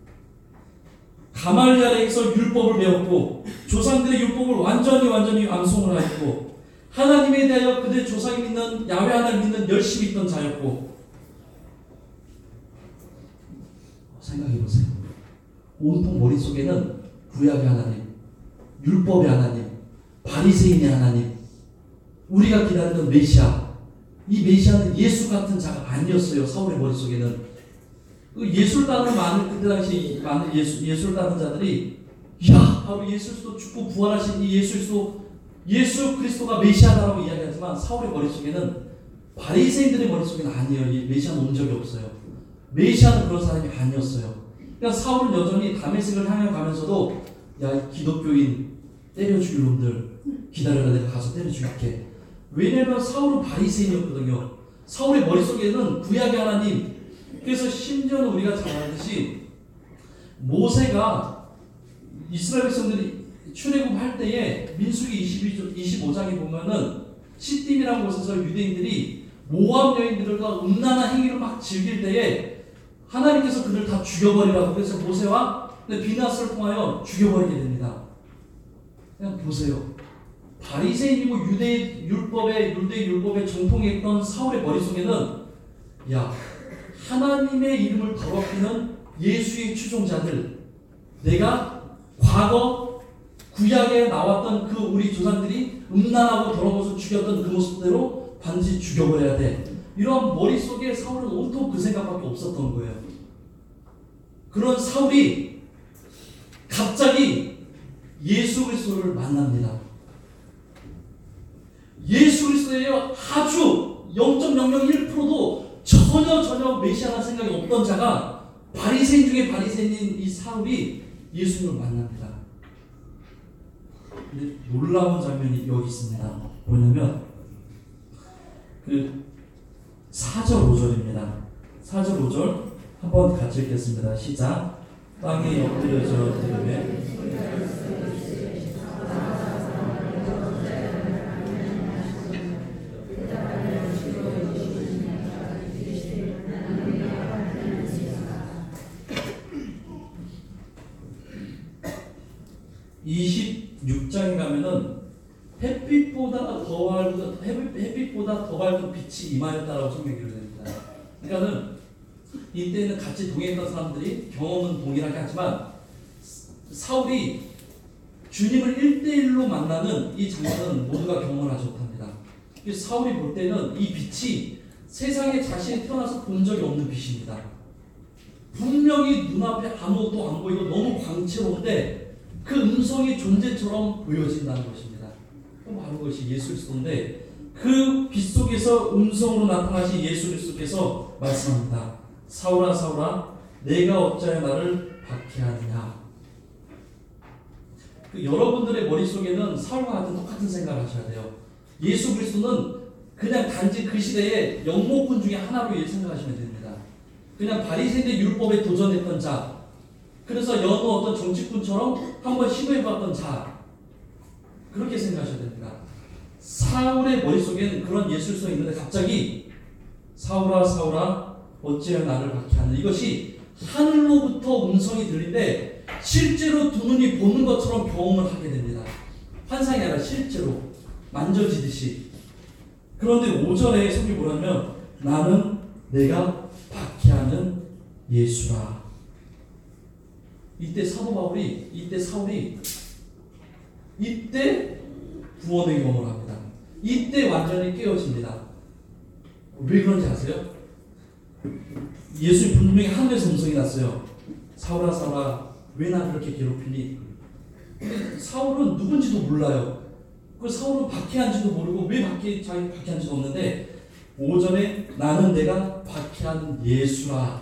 가말리알에게서 율법을 배웠고 조상들의 율법을 완전히 암송을 하였고 하나님에 대하여 그들 조상이 믿는 야훼 하나님을 믿는 열심히 있던 자였고 생각해보세요. 온통 머릿속에는 구약의 하나님, 율법의 하나님, 바리새인의 하나님, 우리가 기다리는 메시아, 이 메시아는 예수 같은 자가 아니었어요. 사울의 머릿속에는. 예수를 따르는 많은 그때 당시 많은 예수를 따르는 자들이 야 바로 예수 그리스도 죽고 부활하신 이 예수 그리스도가 메시아다라고 이야기하지만 사울의 머릿속에는 바리새인들의 머릿속에는 아니에요. 이 메시아는 온 적이 없어요. 메시아는 그런 사람이 아니었어요. 그러니까 사울은 여전히 다메섹을 향해 가면서도 야 이 기독교인 때려 죽일 놈들 기다려라 내가 가서 때려 죽일게. 왜냐면 사울은 바리새인이었거든요. 사울의 머릿속에는 구약의 하나님. 그래서 심지어는 우리가 잘 알듯이 모세가 이스라엘 백성들이 출애굽할 때에 민수기 25장에 보면은 시딤이라는 곳에서 유대인들이 모압 여인들과 음란한 행위를 막 즐길 때에 하나님께서 그들 다 죽여버리라고 그래서 모세와 비나스를 통하여 죽여버리게 됩니다. 그냥 보세요. 바리새인이고 유대 율법에 정통했던 사울의 머릿속에는 야 하나님의 이름을 더럽히는 예수의 추종자들 내가 과거 구약에 나왔던 그 우리 조상들이 음란하고 더러워서 죽였던 그 모습대로 반드시 죽여버려야 돼. 이런 머릿속에 사울은 온통 그 생각밖에 없었던 거예요. 그런 사울이 갑자기 예수 그리스도를 만납니다. 예수 그리스도에 아주 0.001%도 전혀 메시아라는 생각이 없던 자가 바리새인 중에 바리새인인 이 사울이 예수님을 만납니다. 근데 놀라운 장면이 여기 있습니다. 뭐냐면 그 4절 5절입니다. 4절 5절 한번 같이 읽겠습니다. 시작. 땅에 엎드려져 들으며 26장에 가면은 햇빛보다 더 밝은 빛이 임하였다라고 성경이 기록됩니다. 그러니까는 이때는 같이 동행했던 사람들이 경험은 동일하게 하지만 사울이 주님을 1대1로 만나는 이 장면은 모두가 경험을 하지 못합니다. 그래서 사울이 볼 때는 이 빛이 세상에 자신이 태어나서 본 적이 없는 빛입니다. 분명히 눈앞에 아무것도 안 보이고 너무 광채로운데 그 음성이 존재처럼 보여진다는 것입니다. 바로 그것이 예수 그리스도인데 그 빛 속에서 음성으로 나타나신 예수 그리스도께서 말씀합니다. 사울아 사울아 내가 어찌하여 나를 박해하느냐. 여러분들의 머릿속에는 사울과 같은 똑같은 생각을 하셔야 돼요. 예수 그리스도는 그냥 단지 그 시대의 영모꾼 중에 하나로 생각하시면 됩니다. 그냥 바리새인의 율법에 도전했던 자, 그래서 여느 어떤 정치꾼처럼 한번 시도해봤던 자, 그렇게 생각하셔야 됩니다. 사울의 머릿속에는 그런 예수 그리스도가 있는데 갑자기 사울아 사울아 어찌하여 나를 박해하느냐. 이것이 하늘로부터 음성이 들리는데 실제로 두 눈이 보는 것처럼 경험을 하게 됩니다. 환상이 아니라 실제로 만져지듯이. 그런데 5절에 성경이 뭐라면 나는 내가 박해하는 예수라. 이때 사울이 이때 구원의 경험을 합니다. 이때 완전히 깨어집니다. 왜 그런지 아세요? 예수님 분명히 하늘에서 음성이 났어요. 사울아 사울아 왜 나를 그렇게 괴롭히니? 근데 사울은 누군지도 몰라요. 그 사울은 박해한지도 모르고 왜 자기 박해한지도 없는데 5절에 나는 내가 박해한 예수라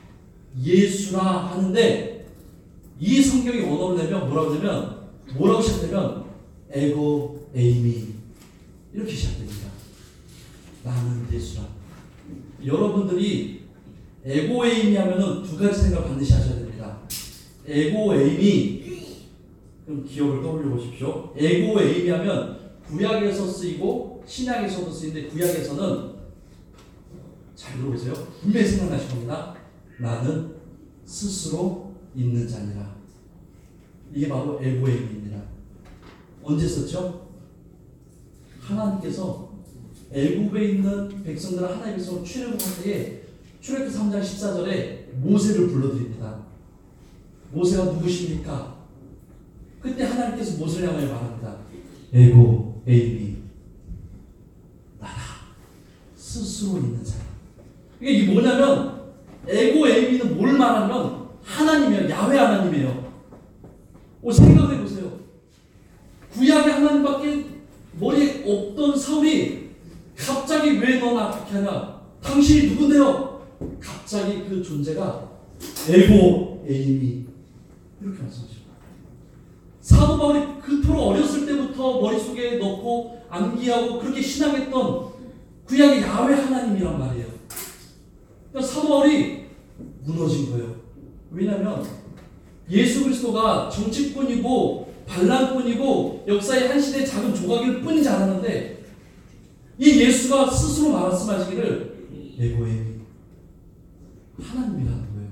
하는데 이 성경이 원어로 내면 뭐라고 시작되면 에고 에이미 이렇게 시작됩니다. 나는 예수라. 여러분들이 에고 에이미 하면은 두 가지 생각 반드시 하셔야 됩니다. 에고 에이미 그럼 기억을 떠올려 보십시오. 에고 에이미 하면 구약에서 쓰이고 신약에서도 쓰이는데 구약에서는 잘 들어보세요. 분명히 생각나실 겁니다. 나는 스스로 있는 자니라. 이게 바로 에고 에이미입니다. 언제 썼죠? 하나님께서 애굽에 있는 백성들을 하나님의 백성으로 출애굽할 때에 출애굽기 3장 14절에 모세를 불러드립니다. 모세가 누구십니까? 그때 하나님께서 모세를 향하여 말합니다. 에고 에이미 나다. 스스로 있는 자라. 이게 뭐냐면 에고 에이미는 뭘 말하면 하나님이에요. 야훼 하나님이에요. 생각해 보세요. 구약의 하나님밖에 머리에 없던 사울이 갑자기 왜 너 나 박해하냐? 당신이 누군데요? 갑자기 그 존재가 에고 에이미 이렇게 말씀하십니다. 사도 바울이 그토록 어렸을 때부터 머릿속에 넣고 암기하고 그렇게 신앙했던 구약의 야훼 하나님이란 말이에요. 그러니까 사도 바울이 무너진 거예요. 왜냐하면 예수 그리스도가 정치꾼이고 반란꾼이고 역사의 한 시대의 작은 조각일 뿐이지 않았는데 이 예수가 스스로 말씀하시기를 에고에 하나님이라는 거예요.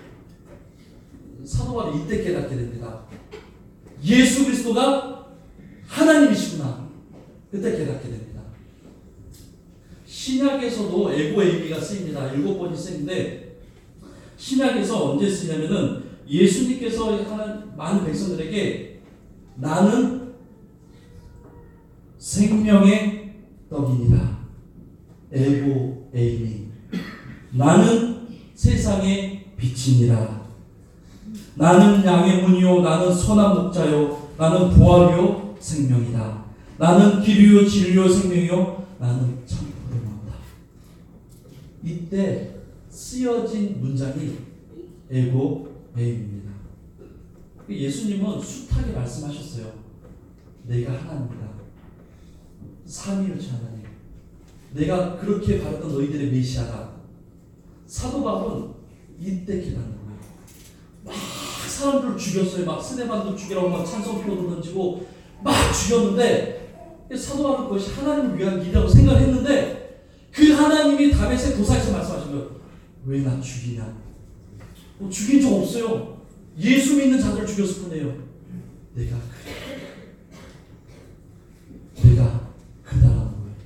사도 바울이 이때 깨닫게 됩니다. 예수 그리스도가 하나님이시구나. 그때 깨닫게 됩니다. 신약에서도 에고에이미가 쓰입니다. 7번이 쓰이는데 신약에서 언제 쓰냐면은 예수님께서 많은 백성들에게 나는 생명의 떡이니라. 에고 에이미. 나는 세상의 빛이니라. 나는 양의 문이요 나는 선한 목자요 나는 부활이요 생명이다. 나는 길이요 진리요 생명이요 나는 참으로 나온다. 이때 쓰여진 문장이 에고 에이미입니다. 예수님은 숱하게 말씀하셨어요. 내가 하나님이다. 삼위일체 하나님. 내가 그렇게 바랐던 너희들의 메시아다. 사도 바울은 이때 깨닫는 거예요. 막 사람들을 죽였어요. 막 스데반도 죽이라고 막 찬성표도 던지고 막 죽였는데 사도 바울은 그것이 하나님을 위한 일이라고 생각했는데 그 하나님이 다메섹 도사에서 말씀하신 거예요. 왜 나 죽이냐? 죽인 적 없어요. 예수 믿는 자들을 죽였을 뿐이에요. 내가 그다라는 거예요.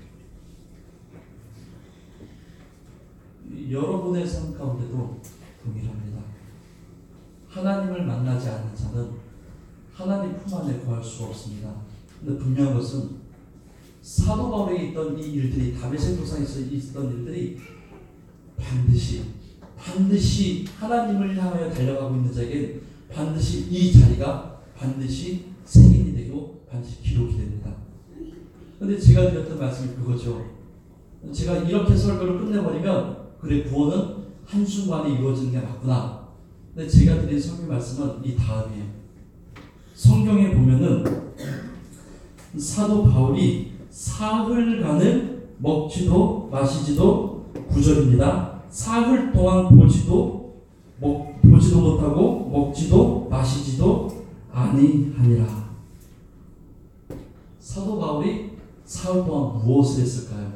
여러분의 삶 가운데도 동일합니다. 하나님을 만나지 않는 자는 하나님 품 안에 거할 수가 없습니다. 근데 분명한 것은 사도 바울에 있던 이 일들이 다메섹 도상에서 있었던 일들이 반드시 하나님을 향하여 달려가고 있는 자에게 반드시 이 자리가 반드시 생인이 되고 반드시 기록이 됩니다. 그런데 제가 드렸던 말씀이 그거죠. 제가 이렇게 설교를 끝내버리면 그래 구원은 한순간에 이루어지는 게 맞구나. 근데 제가 드린 설교 말씀은 이 다음이에요. 성경에 보면은 사도 바울이 사흘간을 먹지도 마시지도 9절입니다. 사흘 동안 보지도 못하고 먹지도 마시지도 아니하니라. 사도 바울이 사흘 동안 무엇을 했을까요?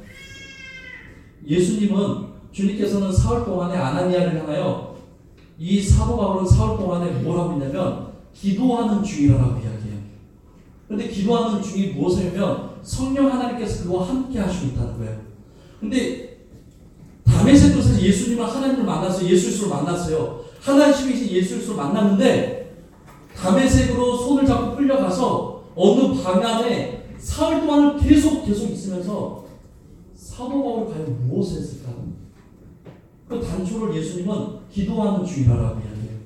주님께서는 사흘 동안에 아나니아를 향하여 이 사도 바울은 사흘 동안에 뭘 하고 있냐면 기도하는 중이라고 이야기해요. 그런데 기도하는 중이 무엇이냐면 성령 하나님께서 그와 함께 하시고 있다는 거예요. 근데 다메섹 도상에서 예수님은 하나님을 만나서 예수 그리스도를 만났어요. 하나님이신 예수 그리스도를 만났는데 다메섹으로 손을 잡고 끌려가서 어느 방안에 사흘 동안을 계속 있으면서 사도 바울이 과연 무엇을 했을까? 그 단초를 예수님은 기도하는 중이라고 이야기해요.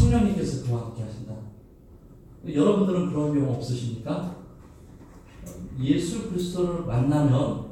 성령님께서 그와 함께 하신다. 여러분들은 그런 경우 없으십니까? 예수 그리스도를 만나면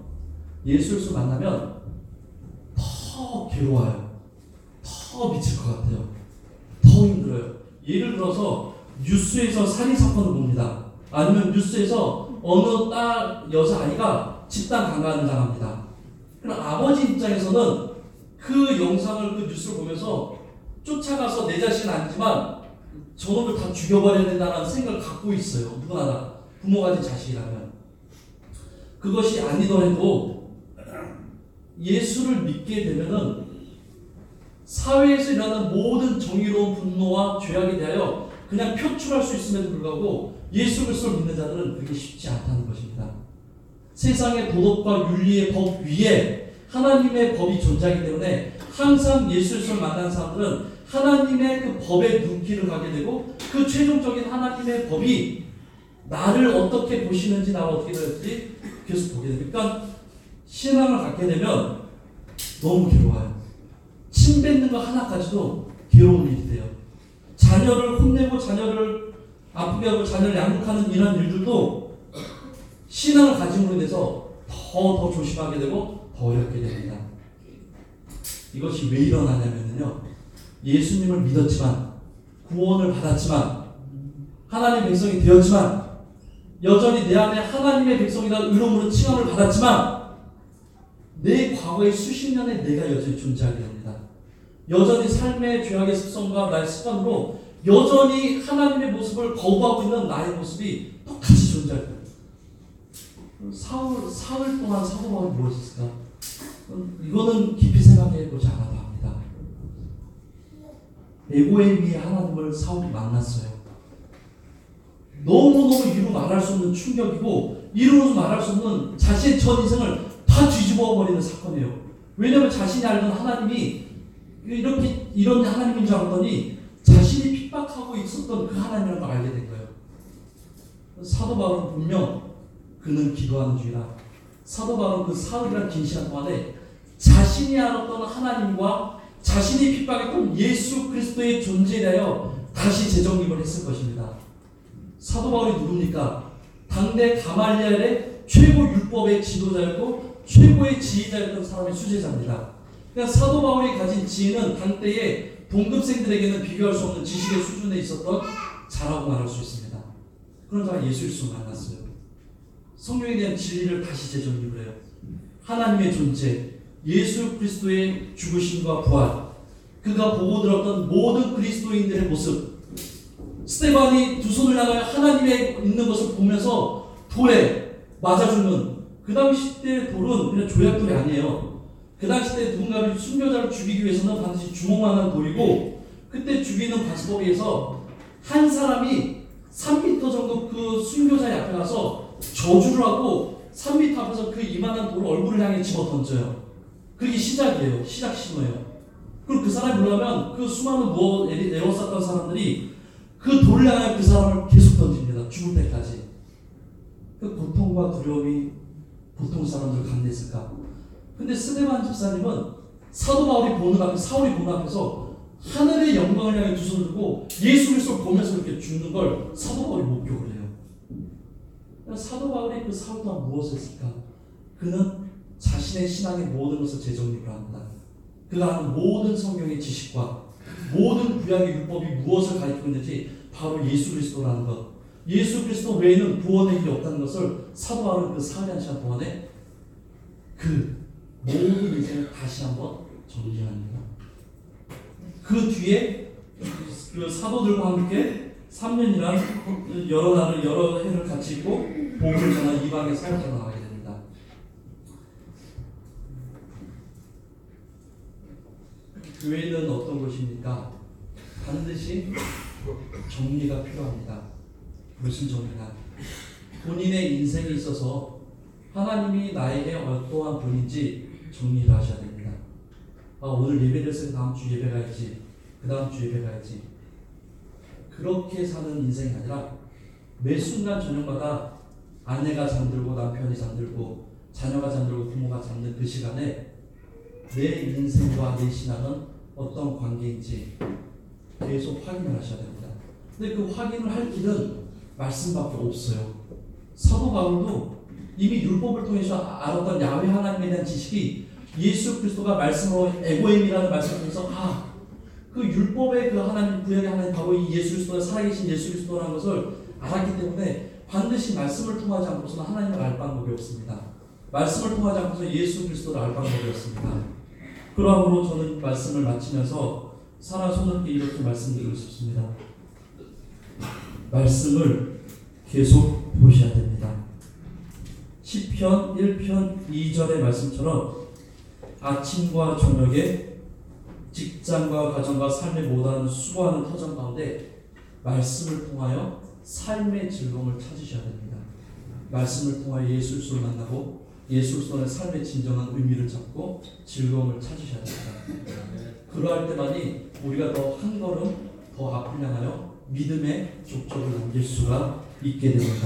더 괴로워요. 더 미칠 것 같아요. 더 힘들어요. 예를 들어서 뉴스에서 살인 사건을 봅니다. 아니면 뉴스에서 어느 여자아이가 집단 강간을 당합니다. 그럼 아버지 입장에서는 그 영상을, 그 뉴스를 보면서 쫓아가서 내 자신은 아니지만 저놈을 다 죽여버려야 된다는 생각을 갖고 있어요. 누구나 다. 부모가 된 자식이라면. 그것이 아니더라도 예수를 믿게 되면은 사회에서 일어나는 모든 정의로운 분노와 죄악에 대하여 그냥 표출할 수 있음에도 불구하고 예수 그리스도를 믿는 자들은 그게 쉽지 않다는 것입니다. 세상의 도덕과 윤리의 법 위에 하나님의 법이 존재하기 때문에 항상 예수 그리스도를 만난 사람들은 하나님의 그 법에 눈길을 가게 되고 그 최종적인 하나님의 법이 나를 어떻게 보시는지, 나를 어떻게 될지 계속 보게 됩니다. 그러니까 신앙을 갖게 되면 너무 괴로워요. 침 뱉는 거 하나까지도 괴로운 일이 돼요. 자녀를 혼내고 자녀를 아프게 하고 자녀를 양육하는 이런 일들도 신앙을 가짐으로 인해서 더 조심하게 되고 더 어렵게 됩니다. 이것이 왜 일어나냐면요, 예수님을 믿었지만, 구원을 받았지만, 하나님의 백성이 되었지만, 여전히 내 안에 하나님의 백성이라는 의로움으로 칭함을 받았지만 내 과거의 수십 년의 내가 여전히 존재하게 됩니다. 여전히 삶의 죄악의 습성과 나의 습관으로 여전히 하나님의 모습을 거부하고 있는 나의 모습이 똑같이 존재할 거예요. 사흘 동안 사도 바울이 무엇이었을까? 이거는 깊이 생각해 보지 않아도 합니다. 에고에 의해 하나님을 사울이 만났어요. 너무너무 이루 말할 수 없는 충격이고 이루어서 말할 수 없는 자신의 전 인생을 다 뒤집어 버리는 사건이에요. 왜냐하면 자신이 알던 하나님이 이런 하나님인 줄 알았더니 자신이 핍박하고 있었던 그 하나님이라는 걸 알게 된 거예요. 사도 바울은 분명 그는 기도하는 중이라, 사도 바울은 그 사흘이란 긴 시간 동안에 자신이 알았던 하나님과 자신이 핍박했던 예수 그리스도의 존재에 대하여 다시 재정립을 했을 것입니다. 사도 바울이 누굽니까? 당대 가말리엘의 최고 율법의 지도자였고 최고의 지휘자였던 사람의 수제자입니다. 그러니까 사도 바울이 가진 지혜는 당대의 동급생들에게는 비교할 수 없는 지식의 수준에 있었던 자라고 말할 수 있습니다. 그런 자가 예수 그리스도를 만났어요. 성령에 대한 진리를 다시 재정립을 해요. 하나님의 존재, 예수 그리스도의 죽으심과 부활, 그가 보고 들었던 모든 그리스도인들의 모습, 스데반이 두 손을 나가며 하나님의 있는 것을 보면서 돌에 맞아 죽는, 그 당시 때 돌은 그냥 조약돌이 아니에요. 그 당시 때 누군가를 순교자를 죽이기 위해서는 반드시 주먹만한 돌이고, 그때 죽이는 관습법에 의해서 한 사람이 3m 정도 그 순교자의 앞에 가서 저주를 하고 3m 앞에서 그 이만한 돌을 얼굴을 향해 집어 던져요. 그게 시작이에요. 시작 신호예요. 그리고 그 사람이 물러가면 그 수많은 에워쌌던 사람들이 그 돌을 향해 그 사람을 계속 던집니다. 죽을 때까지. 그 고통과 두려움이 보통 사람들을 감내했을까? 근데 스데반 집사님은 사도 바울이 보는 앞에, 사울이 보는 앞에서 하늘의 영광을 향해 두 손을 들고 예수 그리스도를 보면서 이렇게 죽는 걸 사도 바울이 목격을 해요. 사도 바울이 그 사울 동안 무엇을 했을까? 그는 자신의 신앙의 모든 것을 재정립을 합니다. 그가 하는 모든 성경의 지식과 모든 구약의 율법이 무엇을 가리키고 있는지 바로 예수 그리스도라는 것, 예수 그리스도 외에는 구원의 길이 없다는 것을 사도 바울은 그 사흘 시간 동안에 그 모든 인생을 다시 한번 정리합니다. 그 뒤에 그 사도들과 함께 3년이란 여러 날을 여러 해를 같이 있고 복음을 전한 이방의 사역자로 나가게 됩니다. 교회는 어떤 곳입니까? 반드시 정리가 필요합니다. 무슨 정리가? 본인의 인생에 있어서 하나님이 나에게 어떠한 분인지 정리를 하셔야 됩니다. 오늘 예배 드렸으니 다음 주 예배 가야지, 그 다음 주 예배 가야지. 그렇게 사는 인생이 아니라 매 순간 저녁마다 아내가 잠들고 남편이 잠들고 자녀가 잠들고 부모가 잠든 그 시간에 내 인생과 내 신앙은 어떤 관계인지 계속 확인을 하셔야 됩니다. 근데 그 확인을 할 길은 말씀밖에 없어요. 사도 바울도 이미 율법을 통해서 알았던 야훼 하나님에 대한 지식이 예수 그리스도가 말씀으로 에고임이라는 말씀을 통해서 그 율법의 그 하나님 구약의 하나님 바로 이 예수 그리스도가 살아계신 예수 그리스도라는 것을 알았기 때문에 반드시 말씀을 통하지 않고서는 하나님을 알 방법이 없습니다. 말씀을 통하지 않고서 예수 그리스도를 알 방법이 없습니다. 그러므로 저는 말씀을 마치면서 사랑 손님께 이렇게 말씀드리고 싶습니다. 말씀을 계속 보셔야 됩니다. 시편 1편 2절의 말씀처럼 아침과 저녁에 직장과 가정과 삶에 못하는 수고하는 터전 가운데 말씀을 통하여 삶의 즐거움을 찾으셔야 됩니다. 말씀을 통하여 예수 그리스도를 만나고 예수 그리스도의 삶의 진정한 의미를 찾고 즐거움을 찾으셔야 됩니다. 그러할 때만이 우리가 더 한 걸음 더 앞을 향하여 믿음의 족적을 남길 수가 있게 됩니다.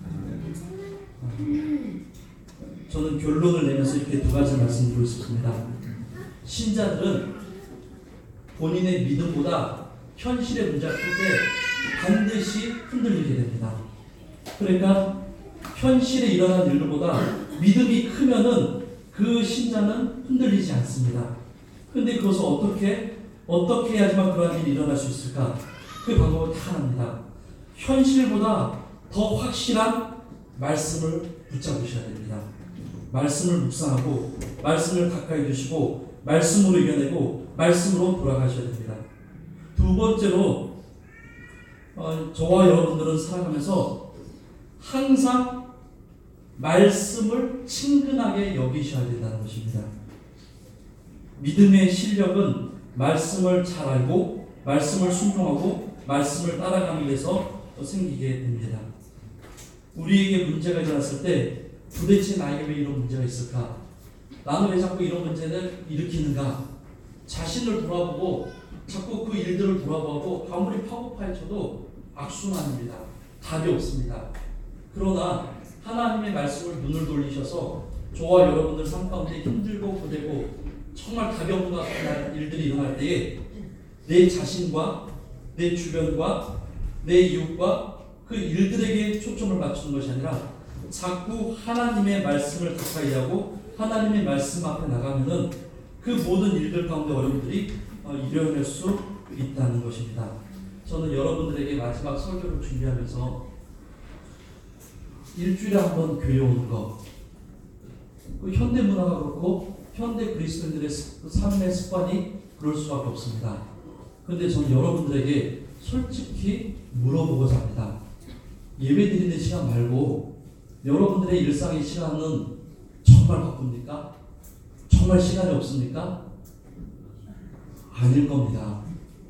저는 결론을 내면서 이렇게 두 가지 말씀드리고 싶습니다. 신자들은 본인의 믿음보다 현실의 문제가 클 때 반드시 흔들리게 됩니다. 그러니까 현실에 일어난 일들보다 믿음이 크면은 그 신자는 흔들리지 않습니다. 근데 그것을 어떻게 해야지만 그러한 일이 일어날 수 있을까? 그 방법은 다 합니다. 현실보다 더 확실한 말씀을 붙잡으셔야 됩니다. 말씀을 묵상하고 말씀을 가까이 두시고 말씀으로 이겨내고 말씀으로 돌아가셔야 됩니다. 두 번째로 저와 여러분들은 살아가면서 항상 말씀을 친근하게 여기셔야 된다는 것입니다. 믿음의 실력은 말씀을 잘 알고 말씀을 순종하고 말씀을 따라가는 데서 생기게 됩니다. 우리에게 문제가 일어났을 때 도대체 나에게 왜 이런 문제가 있을까? 나는 왜 자꾸 이런 문제를 일으키는가? 자신을 돌아보고 자꾸 그 일들을 돌아보고 아무리 파고파헤쳐도 악순환입니다. 답이 없습니다. 그러나 하나님의 말씀을 눈을 돌리셔서 저와 여러분들 삶 가운데 힘들고 고되고 정말 답이 없는 것 같은 일들이 일어날 때에 내 자신과 내 주변과 내 이웃과 그 일들에게 초점을 맞추는 것이 아니라 자꾸 하나님의 말씀을 가까이 하고 하나님의 말씀 앞에 나가면은 그 모든 일들 가운데 어려움들이 이겨낼 수 있다는 것입니다. 저는 여러분들에게 마지막 설교를 준비하면서 일주일에 한 번 교회 오는 거, 그 현대 문화가 그렇고 현대 그리스도인들의 삶의 습관이 그럴 수밖에 없습니다. 그런데 저는 여러분들에게 솔직히 물어보고자 합니다. 예배 드리는 시간 말고 여러분들의 일상의 시간은 정말 바쁩니까? 정말 시간이 없습니까? 아닐 겁니다.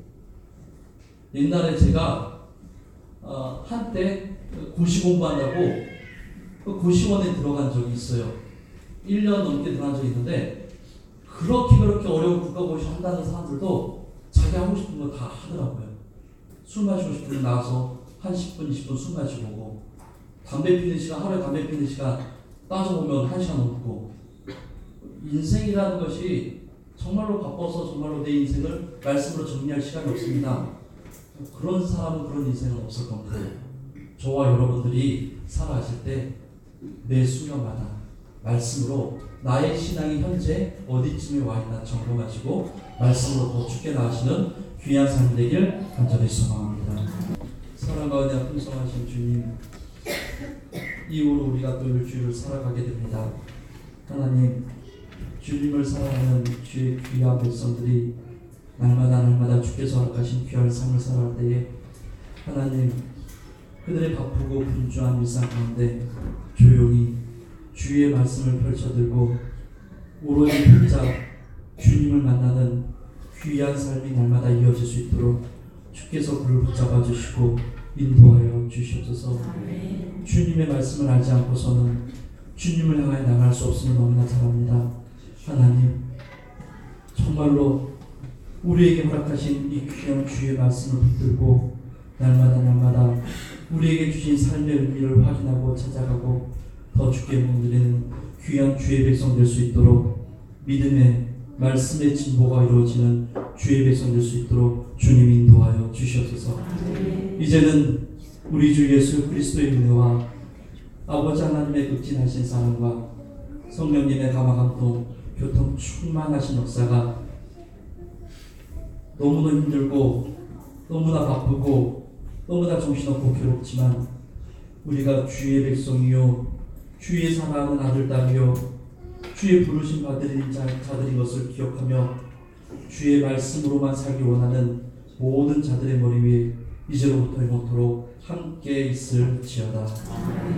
옛날에 제가 한때 고시 공부한다고 그 고시원에 들어간 적이 있어요. 1년 넘게 들어간 적이 있는데 그렇게 어려운 국가고시 한다는 사람들도 자기 하고 싶은 거 다 하더라고요. 술 마시고 싶으면 나와서 한 10분, 20분 술 마시고 오고 담배 피는 시간, 하루에 담배 피는 시간 따져보면 1시간 넘고 인생이라는 것이 정말로 바빠서 정말로 내 인생을 말씀으로 정리할 시간이 없습니다. 그런 사람은 그런 인생은 없을 겁니다. 저와 여러분들이 살아가실 때 매 순간마다 말씀으로 나의 신앙이 현재 어디쯤에 와 있나 점검하시고 말씀으로 더 죽게 나가시는 귀한 삶 되길 간절히 소망합니다. 사랑 가운데 풍성하신 주님, 이후로 우리가 또 일주일을 살아가게 됩니다. 하나님, 주님을 사랑하는 주의 귀한 백성들이 날마다 주께서 허락하신 귀한 삶을 살아갈 때에 하나님, 그들의 바쁘고 분주한 일상 가운데 조용히 주의 말씀을 펼쳐들고 오로지 혼자 주님을 만나는 귀한 삶이 날마다 이어질 수 있도록 주께서 그를 붙잡아 주시고 인도하여 주시옵소서. 주님의 말씀을 알지 않고서는 주님을 향하여 나갈 수 없음을 너무나 잘 압니다. 하나님, 정말로 우리에게 허락하신 이 귀한 주의 말씀을 붙들고 날마다 우리에게 주신 삶의 의미를 확인하고 찾아가고 더 주께 몸드리는 귀한 주의 백성 될 수 있도록 믿음의 말씀의 진보가 이루어지는 주의 백성 될 수 있도록 주님 인도하여 주시옵소서. 이제는 우리 주 예수 그리스도의 은혜와 아버지 하나님의 극진하신 사랑과 성령님의 감화감동, 교통 충만하신 역사가 너무나 힘들고 너무나 바쁘고 너무나 정신없고 괴롭지만 우리가 주의 백성이요 주의 사랑하는 아들 딸이요 주의 부르심 받으린 자들인 것을 기억하며 주의 말씀으로만 살기 원하는 모든 자들의 머리 위에 이제로부터 영원토록 함께 있을지어다.